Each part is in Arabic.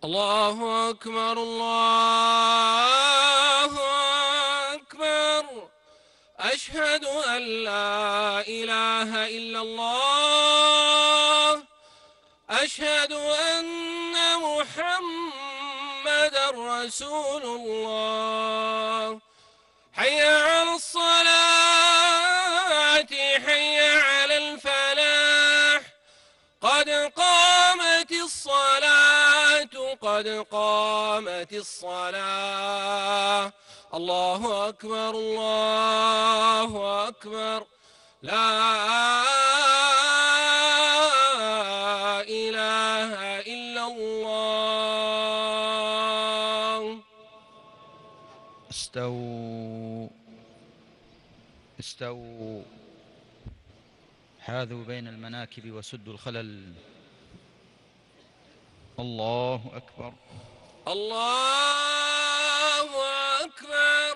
الله أكبر الله أكبر. أشهد أن لا إله إلا الله. أشهد أن محمدًا رسول الله. حي على الصلاة حي على الفلاح. قد قامت الصلاة قد قامت الصلاة. الله أكبر الله أكبر. لا إله إلا الله. استووا استووا. حاذوا بين المناكب وسدوا الخلل. الله أكبر. الله أكبر.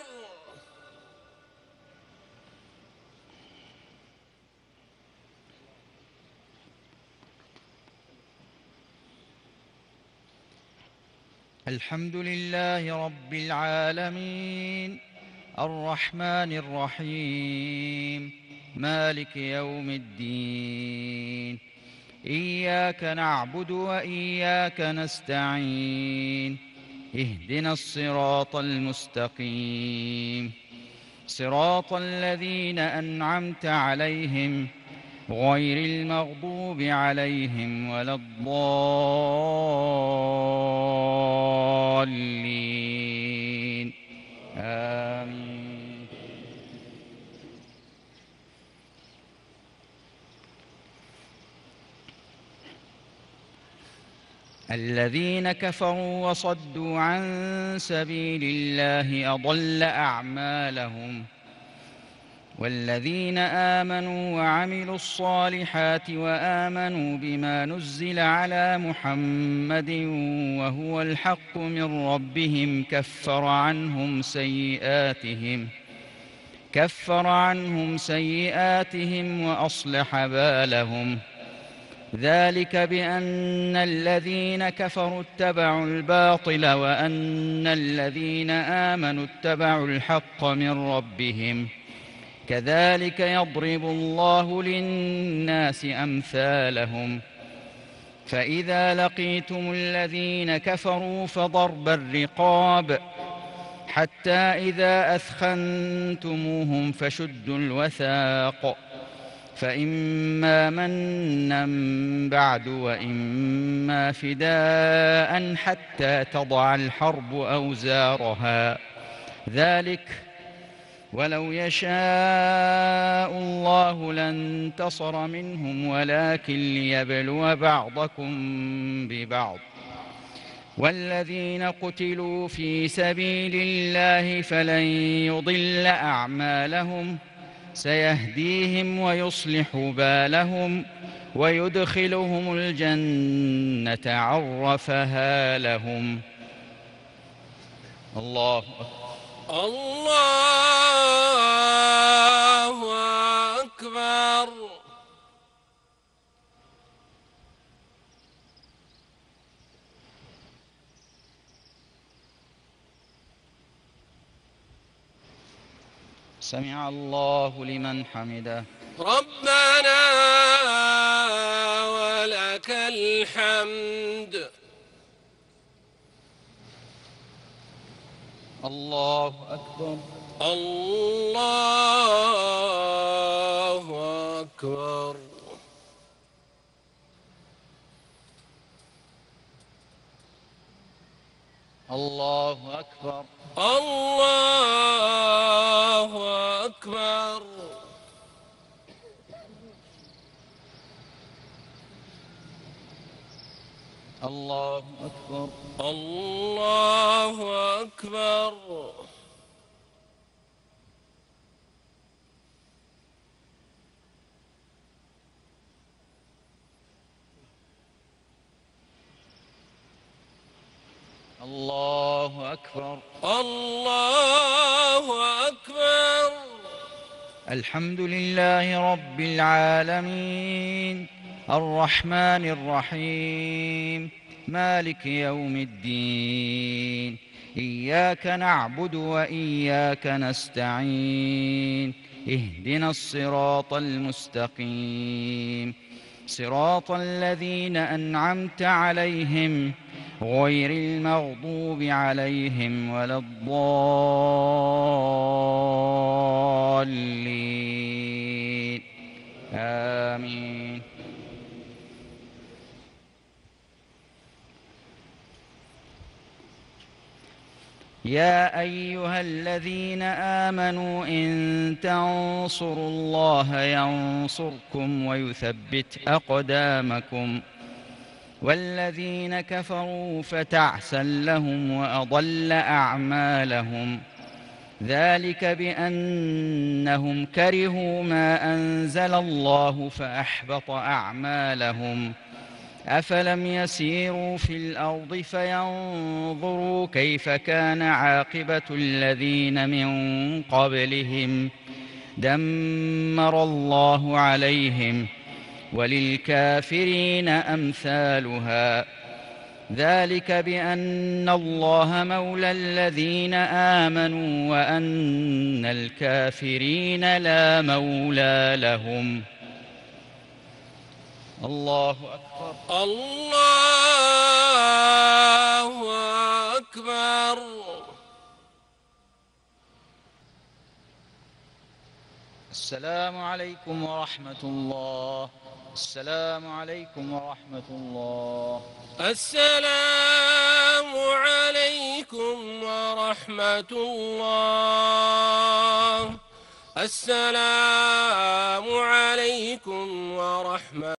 الحمد لله رب العالمين الرحمن الرحيم مالك يوم الدين. إياك نعبد وإياك نستعين. اهدنا الصراط المستقيم صراط الذين أنعمت عليهم غير المغضوب عليهم ولا الضالين. آمين. الذين كفروا وصدوا عن سبيل الله أضل أعمالهم. والذين آمنوا وعملوا الصالحات وآمنوا بما نزل على محمد وهو الحق من ربهم كفر عنهم سيئاتهم وأصلح بالهم. ذلك بأن الذين كفروا اتبعوا الباطل وأن الذين آمنوا اتبعوا الحق من ربهم. كذلك يضرب الله للناس أمثالهم. فإذا لقيتم الذين كفروا فضرب الرقاب حتى إذا أثخنتموهم فشدوا الوثاق فإما منا بعد وإما فداء حتى تضع الحرب أوزارها. ذلك ولو يشاء الله لانتصر منهم ولكن ليبلو بعضكم ببعض. والذين قتلوا في سبيل الله فلن يضل أعمالهم سيهديهم ويصلح بالهم ويدخلهم الجنة عرفها لهم. الله الله أكبر. سمع الله لمن حمده. ربنا ولك الحمد. الله أكبر. الله أكبر. الله أكبر. الله أكبر. الله أكبر. الله أكبر. الله أكبر. الله أكبر. الحمد لله رب العالمين الرحمن الرحيم مالك يوم الدين إياك نعبد وإياك نستعين اهدنا الصراط المستقيم صراط الذين أنعمت عليهم غير المغضوب عليهم ولا الضالين آمين. يا أيها الذين آمنوا إن تنصروا الله ينصركم ويثبت أقدامكم والذين كفروا فتعسا لهم وأضل أعمالهم ذلك بأنهم كرهوا ما أنزل الله فأحبط أعمالهم أفلم يسيروا في الأرض فينظروا كيف كان عاقبة الذين من قبلهم دمر الله عليهم وللكافرين أمثالها ذلك بأن الله مولى الذين آمنوا وأن الكافرين لا مولى لهم. الله أكبر. الله أكبر. السلام عليكم ورحمة الله. السلام عليكم ورحمة الله. السلام عليكم ورحمة الله. السلام عليكم ورحمة